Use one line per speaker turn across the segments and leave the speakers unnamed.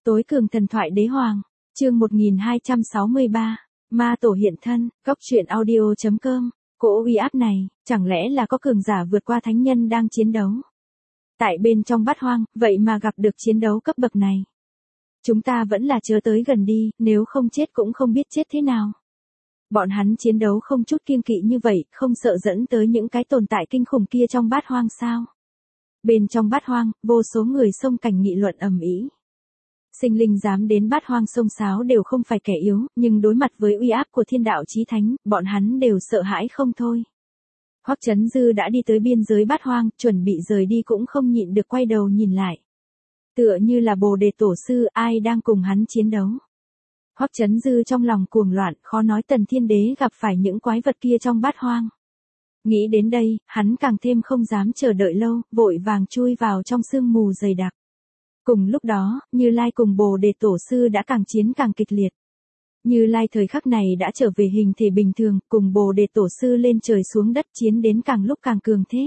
Tối cường thần thoại đế hoàng, chương 1263, ma tổ hiện thân, góc truyện audio.com, cỗ uy áp này, chẳng lẽ là có cường giả vượt qua thánh nhân đang chiến đấu? Tại bên trong bát hoang, vậy mà gặp được chiến đấu cấp bậc này. Chúng ta vẫn là chớ tới gần đi, nếu không chết cũng không biết chết thế nào. Bọn hắn chiến đấu không chút kiêng kỵ như vậy, không sợ dẫn tới những cái tồn tại kinh khủng kia trong bát hoang sao? Bên trong bát hoang, vô số người xông cảnh nghị luận ầm ĩ. Sinh linh dám đến bát hoang xông xáo đều không phải kẻ yếu, nhưng đối mặt với uy áp của thiên đạo chí thánh, bọn hắn đều sợ hãi không thôi. Hoắc Chấn Dư đã đi tới biên giới bát hoang, chuẩn bị rời đi cũng không nhịn được quay đầu nhìn lại. Tựa như là Bồ Đề Tổ Sư, ai đang cùng hắn chiến đấu. Hoắc Chấn Dư trong lòng cuồng loạn, khó nói Tần Thiên Đế gặp phải những quái vật kia trong bát hoang. Nghĩ đến đây, hắn càng thêm không dám chờ đợi lâu, vội vàng chui vào trong sương mù dày đặc. Cùng lúc đó, Như Lai cùng Bồ Đề Tổ Sư đã càng chiến càng kịch liệt. Như Lai thời khắc này đã trở về hình thể bình thường, cùng Bồ Đề Tổ Sư lên trời xuống đất chiến đến càng lúc càng cường thế.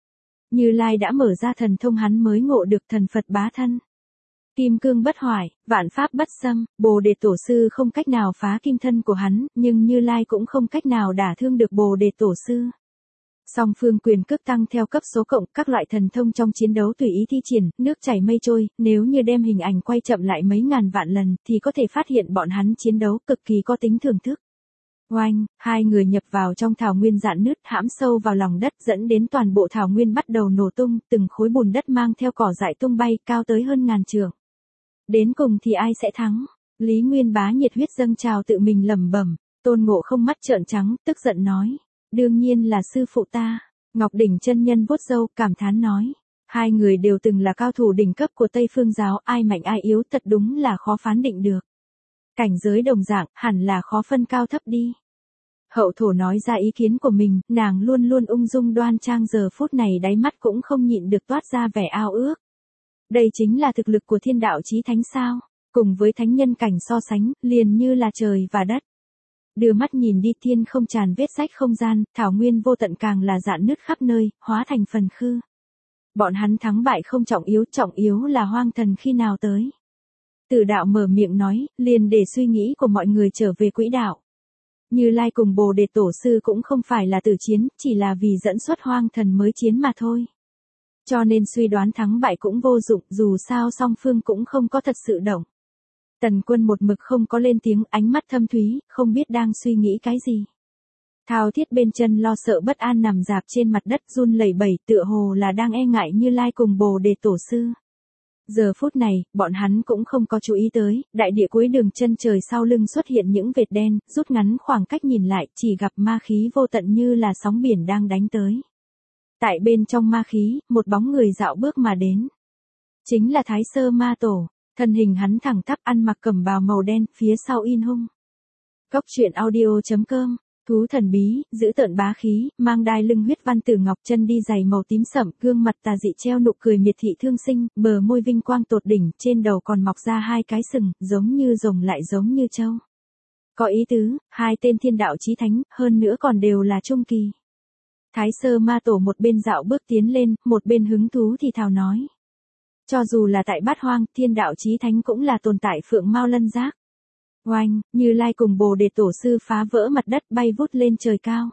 Như Lai đã mở ra thần thông hắn mới ngộ được thần Phật bá thân. Kim cương bất hoại, vạn pháp bất xâm, Bồ Đề Tổ Sư không cách nào phá kim thân của hắn, nhưng Như Lai cũng không cách nào đả thương được Bồ Đề Tổ Sư. Song phương quyền cước tăng theo cấp số cộng, các loại thần thông trong chiến đấu tùy ý thi triển, nước chảy mây trôi, nếu như đem hình ảnh quay chậm lại mấy ngàn vạn lần, thì có thể phát hiện bọn hắn chiến đấu cực kỳ có tính thưởng thức. Oanh, hai người nhập vào trong thảo nguyên rạn nứt hãm sâu vào lòng đất dẫn đến toàn bộ thảo nguyên bắt đầu nổ tung, từng khối bùn đất mang theo cỏ dại tung bay cao tới hơn ngàn trượng. Đến cùng thì ai sẽ thắng? Lý Nguyên Bá nhiệt huyết dâng trào tự mình lẩm bẩm, Tôn Ngộ Không mắt trợn trắng, tức giận nói. Đương nhiên là sư phụ ta. Ngọc Đỉnh chân nhân vuốt râu, cảm thán nói. Hai người đều từng là cao thủ đỉnh cấp của Tây Phương giáo, ai mạnh ai yếu thật đúng là khó phán định được. Cảnh giới đồng dạng, hẳn là khó phân cao thấp đi. Hậu thổ nói ra ý kiến của mình, nàng luôn luôn ung dung đoan trang, giờ phút này đáy mắt cũng không nhịn được toát ra vẻ ao ước. Đây chính là thực lực của thiên đạo chí thánh sao, cùng với thánh nhân cảnh so sánh, liền như là trời và đất. Đưa mắt nhìn đi, thiên không tràn vết rách không gian, thảo nguyên vô tận càng là rạn nứt khắp nơi, hóa thành phần khư. Bọn hắn thắng bại không trọng yếu là hoang thần khi nào tới. Tử đạo mở miệng nói, liền để suy nghĩ của mọi người trở về quỹ đạo. Như Lai cùng Bồ Đề Tổ Sư cũng không phải là tử chiến, chỉ là vì dẫn xuất hoang thần mới chiến mà thôi. Cho nên suy đoán thắng bại cũng vô dụng, dù sao song phương cũng không có thật sự động. Tần Quân một mực không có lên tiếng, ánh mắt thâm thúy, không biết đang suy nghĩ cái gì. Thao Thiết bên chân lo sợ bất an nằm rạp trên mặt đất run lẩy bẩy, tựa hồ là đang e ngại Như Lai cùng Bồ Đề Tổ Sư. Giờ phút này, bọn hắn cũng không có chú ý tới, đại địa cuối đường chân trời sau lưng xuất hiện những vệt đen, rút ngắn khoảng cách nhìn lại, chỉ gặp ma khí vô tận như là sóng biển đang đánh tới. Tại bên trong ma khí, một bóng người dạo bước mà đến. Chính là Thái Sơ Ma Tổ. Thân hình hắn thẳng tắp, ăn mặc cẩm bào màu đen, phía sau in hung. Góc truyện audio.com, thú thần bí, giữ tợn bá khí, mang đai lưng huyết văn tử ngọc, chân đi giày màu tím sẫm, gương mặt tà dị treo nụ cười miệt thị thương sinh, bờ môi vinh quang tột đỉnh, trên đầu còn mọc ra hai cái sừng, giống như rồng lại giống như trâu. Có ý tứ, hai tên thiên đạo chí thánh, hơn nữa còn đều là trung kỳ. Thái Sơ Ma Tổ một bên dạo bước tiến lên, một bên hứng thú thì thào nói. Cho dù là tại bát hoang, thiên đạo chí thánh cũng là tồn tại phượng mao lân giác. Oanh, Như Lai cùng Bồ Đề Tổ Sư phá vỡ mặt đất bay vút lên trời cao.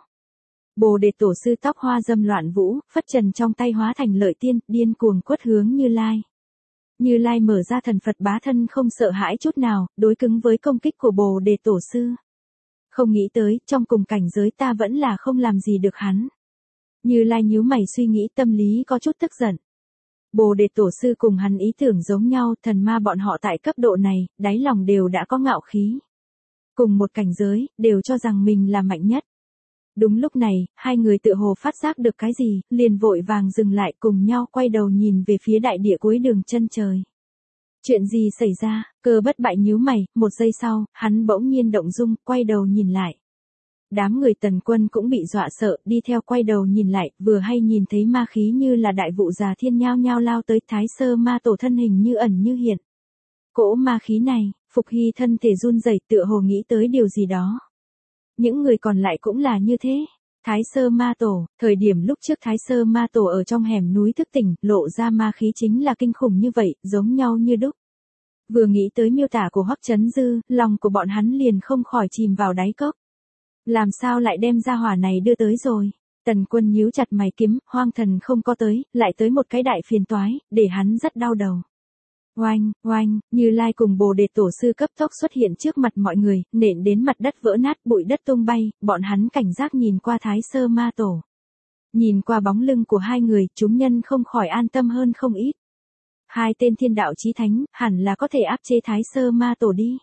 Bồ Đề Tổ Sư tóc hoa dâm loạn vũ, phất trần trong tay hóa thành lợi tiên, điên cuồng quất hướng Như Lai. Như Lai mở ra thần Phật bá thân không sợ hãi chút nào, đối cứng với công kích của Bồ Đề Tổ Sư. Không nghĩ tới, trong cùng cảnh giới ta vẫn là không làm gì được hắn. Như Lai nhíu mày suy nghĩ, tâm lý có chút tức giận. Bồ Đề Tổ Sư cùng hắn ý tưởng giống nhau, thần ma bọn họ tại cấp độ này, đáy lòng đều đã có ngạo khí. Cùng một cảnh giới, đều cho rằng mình là mạnh nhất. Đúng lúc này, hai người tựa hồ phát giác được cái gì, liền vội vàng dừng lại cùng nhau quay đầu nhìn về phía đại địa cuối đường chân trời. Chuyện gì xảy ra? Cơ Bất Bại nhíu mày, một giây sau, hắn bỗng nhiên động dung, quay đầu nhìn lại. Đám người Tần Quân cũng bị dọa sợ, đi theo quay đầu nhìn lại, vừa hay nhìn thấy ma khí như là đại vụ già thiên nhao nhao lao tới, Thái Sơ Ma Tổ thân hình như ẩn như hiện. Cỗ ma khí này, Phục Hy thân thể run rẩy, tựa hồ nghĩ tới điều gì đó. Những người còn lại cũng là như thế. Thái Sơ Ma Tổ, thời điểm lúc trước Thái Sơ Ma Tổ ở trong hẻm núi thức tỉnh, lộ ra ma khí chính là kinh khủng như vậy, giống nhau như đúc. Vừa nghĩ tới miêu tả của Hoắc Chấn Dư, lòng của bọn hắn liền không khỏi chìm vào đáy cốc. Làm sao lại đem ra hỏa này đưa tới rồi? Tần Quân nhíu chặt mày kiếm, Hoang Thần không có tới, lại tới một cái đại phiền toái, để hắn rất đau đầu. Oanh, oanh, Như Lai cùng Bồ Đề tổ sư cấp tốc xuất hiện trước mặt mọi người, nện đến mặt đất vỡ nát, bụi đất tung bay, bọn hắn cảnh giác nhìn qua Thái Sơ Ma Tổ. Nhìn qua bóng lưng của hai người, chúng nhân không khỏi an tâm hơn không ít. Hai tên thiên đạo chí thánh, hẳn là có thể áp chế Thái Sơ Ma Tổ đi.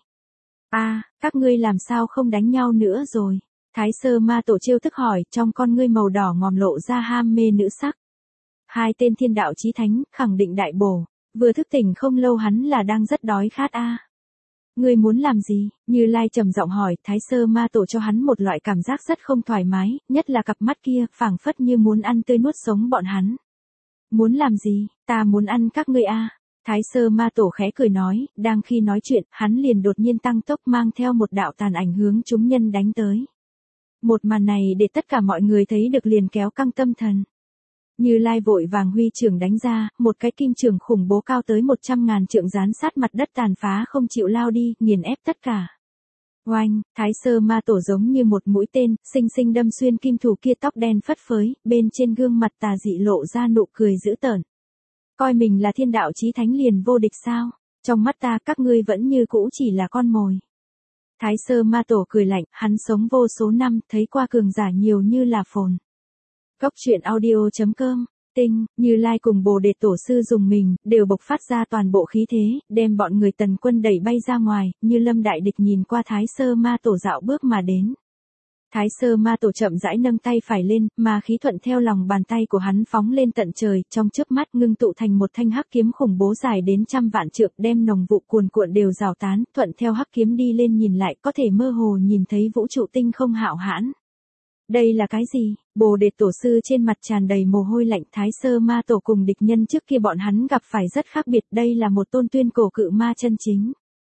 Các ngươi làm sao không đánh nhau nữa rồi? Thái Sơ Ma Tổ trêu tức hỏi, trong con ngươi màu đỏ ngòm lộ ra ham mê nữ sắc. Hai tên thiên đạo chí thánh, khẳng định đại bổ, vừa thức tỉnh không lâu hắn là đang rất đói khát Ngươi muốn làm gì? Như Lai trầm giọng hỏi, Thái Sơ Ma Tổ cho hắn một loại cảm giác rất không thoải mái, nhất là cặp mắt kia, phảng phất như muốn ăn tươi nuốt sống bọn hắn. Muốn làm gì? Ta muốn ăn các ngươi Thái Sơ Ma Tổ khẽ cười nói, đang khi nói chuyện, hắn liền đột nhiên tăng tốc mang theo một đạo tàn ảnh hướng chúng nhân đánh tới. Một màn này để tất cả mọi người thấy được liền kéo căng tâm thần. Như Lai vội vàng huy trưởng đánh ra, một cái kim trưởng khủng bố cao tới 100.000 trượng dán sát mặt đất tàn phá không chịu lao đi, nghiền ép tất cả. Oanh, Thái Sơ Ma Tổ giống như một mũi tên, xinh xinh đâm xuyên kim thủ kia tóc đen phất phới, bên trên gương mặt tà dị lộ ra nụ cười dữ tợn. Coi mình là thiên đạo chí thánh liền vô địch sao? Trong mắt ta các ngươi vẫn như cũ chỉ là con mồi. Thái Sơ Ma Tổ cười lạnh, hắn sống vô số năm, thấy qua cường giả nhiều như là phồn. Cốc truyện audio.com, Tinh, Như Lai cùng Bồ Đề tổ sư dùng mình, đều bộc phát ra toàn bộ khí thế, đem bọn người Tần Quân đẩy bay ra ngoài, Như Lâm đại địch nhìn qua Thái Sơ Ma Tổ dạo bước mà đến. Thái Sơ Ma Tổ chậm rãi nâng tay phải lên, mà khí thuận theo lòng bàn tay của hắn phóng lên tận trời, trong chớp mắt ngưng tụ thành một thanh hắc kiếm khủng bố dài đến 100 vạn trượng, đem nồng vụ cuồn cuộn đều rào tán, thuận theo hắc kiếm đi lên nhìn lại, có thể mơ hồ nhìn thấy vũ trụ tinh không hạo hãn. Đây là cái gì? Bồ Đề tổ sư trên mặt tràn đầy mồ hôi lạnh. Thái Sơ Ma Tổ cùng địch nhân trước kia bọn hắn gặp phải rất khác biệt, đây là một tôn tuyên cổ cự ma chân chính.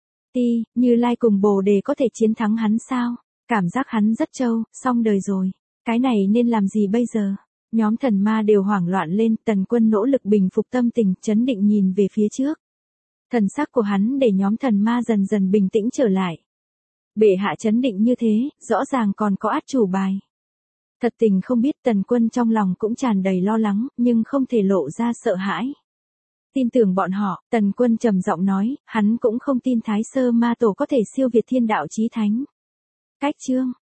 Như Lai cùng Bồ Đề có thể chiến thắng hắn sao? Cảm giác hắn rất trâu, xong đời rồi. Cái này nên làm gì bây giờ? Nhóm thần ma đều hoảng loạn lên, Tần Quân nỗ lực bình phục tâm tình, trấn định nhìn về phía trước. Thần sắc của hắn để nhóm thần ma dần dần bình tĩnh trở lại. Bệ hạ trấn định như thế, rõ ràng còn có át chủ bài. Thật tình không biết Tần Quân trong lòng cũng tràn đầy lo lắng, nhưng không thể lộ ra sợ hãi. Tin tưởng bọn họ, Tần Quân trầm giọng nói, hắn cũng không tin Thái Sơ Ma Tổ có thể siêu việt thiên đạo chí thánh. Cách chương